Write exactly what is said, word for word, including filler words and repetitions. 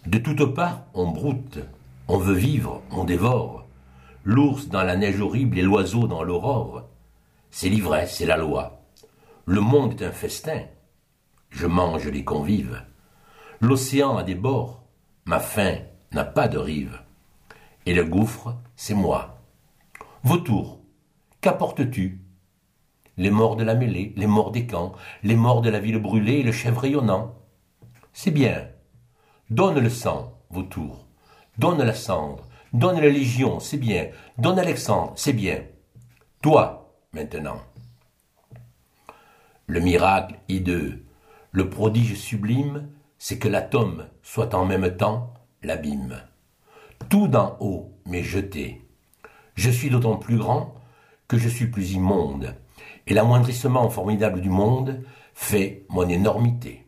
De toutes parts, on broute, on veut vivre, on dévore. L'ours dans la neige horrible et l'oiseau dans l'aurore. C'est l'ivresse, c'est la loi. Le monde est un festin. Je mange les convives. L'océan a des bords. Ma faim n'a pas de rive. Et le gouffre, c'est moi. Vautour, qu'apportes-tu? Les morts de la mêlée, les morts des camps, les morts de la ville brûlée et le chef rayonnant. C'est bien. Donne le sang, vautour. Donne la cendre. Donne la légion, c'est bien. Donne Alexandre, c'est bien. Toi, maintenant. Le miracle hideux, le prodige sublime, c'est que l'atome soit en même temps l'abîme. Tout d'en haut m'est jeté. Je suis d'autant plus grand que je suis plus immonde, et l'amoindrissement formidable du monde fait mon énormité.